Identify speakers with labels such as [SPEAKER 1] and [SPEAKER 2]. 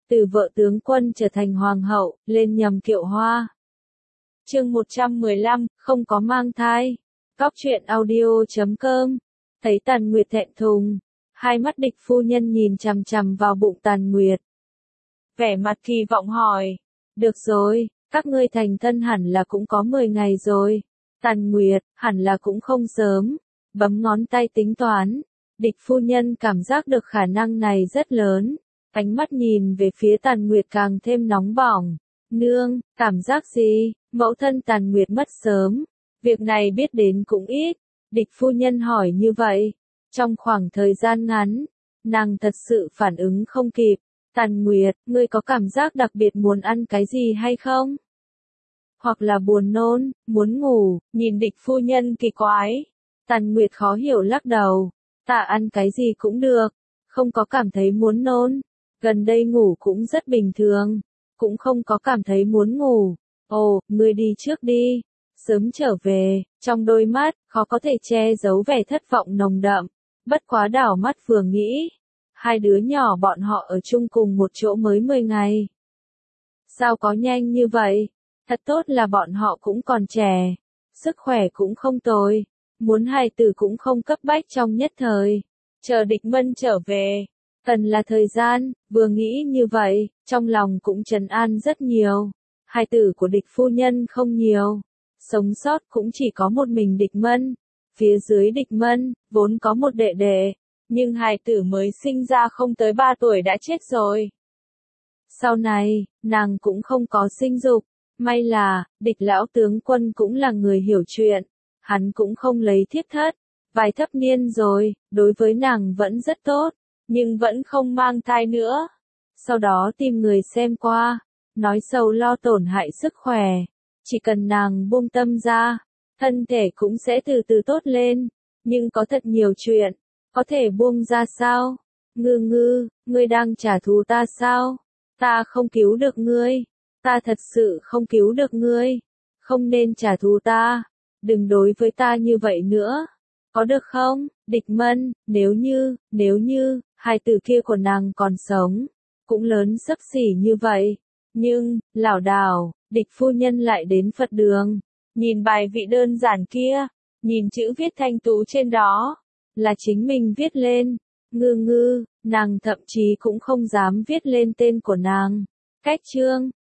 [SPEAKER 1] từ vợ tướng quân trở thành hoàng hậu, lên nhầm kiệu hoa. Chương 115, không có mang thai. Góc truyện audio.com. Thấy Tàn Nguyệt thẹn thùng, hai mắt Địch phu nhân nhìn chằm chằm vào bụng Tàn Nguyệt. Vẻ mặt kỳ vọng hỏi, được rồi, các ngươi thành thân hẳn là cũng có 10 ngày rồi. Tàn Nguyệt, hẳn là cũng không sớm. Bấm ngón tay tính toán. Địch phu nhân cảm giác được khả năng này rất lớn. Ánh mắt nhìn về phía Tàn Nguyệt càng thêm nóng bỏng. Nương, cảm giác gì? Mẫu thân Tàn Nguyệt mất sớm. Việc này biết đến cũng ít. Địch phu nhân hỏi như vậy. Trong khoảng thời gian ngắn, nàng thật sự phản ứng không kịp. Tàn Nguyệt, ngươi có cảm giác đặc biệt muốn ăn cái gì hay không? Hoặc là buồn nôn, muốn ngủ, nhìn địch phu nhân kỳ quái. Tàn Nguyệt khó hiểu lắc đầu. Ta ăn cái gì cũng được, không có cảm thấy muốn nôn. Gần đây ngủ cũng rất bình thường, cũng không có cảm thấy muốn ngủ. Ồ, ngươi đi trước đi, sớm trở về. Trong đôi mắt, khó có thể che giấu vẻ thất vọng nồng đậm. Bất quá đảo mắt vừa nghĩ, hai đứa nhỏ bọn họ ở chung cùng một chỗ mới 10 ngày. Sao có nhanh như vậy? Thật tốt là bọn họ cũng còn trẻ, sức khỏe cũng không tồi, muốn hài tử cũng không cấp bách trong nhất thời. Chờ Địch Mân trở về, cần là thời gian. Vừa nghĩ như vậy, trong lòng cũng trấn an rất nhiều. Hài tử của Địch phu nhân không nhiều, sống sót cũng chỉ có một mình Địch Mân. Phía dưới Địch Mân, vốn có một đệ đệ, nhưng hài tử mới sinh ra không tới 3 tuổi đã chết rồi. Sau này, nàng cũng không có sinh dục. May là, Địch lão tướng quân cũng là người hiểu chuyện. Hắn cũng không lấy thiếp thất. Vài thập niên rồi, đối với nàng vẫn rất tốt, nhưng vẫn không mang thai nữa. Sau đó tìm người xem qua, nói sâu lo tổn hại sức khỏe. Chỉ cần nàng buông tâm ra, thân thể cũng sẽ từ từ tốt lên. Nhưng có thật nhiều chuyện, có thể buông ra sao? Ngư, ngươi đang trả thù ta sao? Ta không cứu được ngươi. Ta thật sự không cứu được ngươi. Không nên trả thù ta. Đừng đối với ta như vậy nữa. Có được không? Địch Mân, nếu như, hai từ kia của nàng còn sống, cũng lớn xấp xỉ như vậy. Nhưng, lảo đảo, Địch phu nhân lại đến Phật đường. Nhìn bài vị đơn giản kia, nhìn chữ viết thanh tú trên đó, là chính mình viết lên. Ngư, nàng thậm chí cũng không dám viết lên tên của nàng. Cách chương,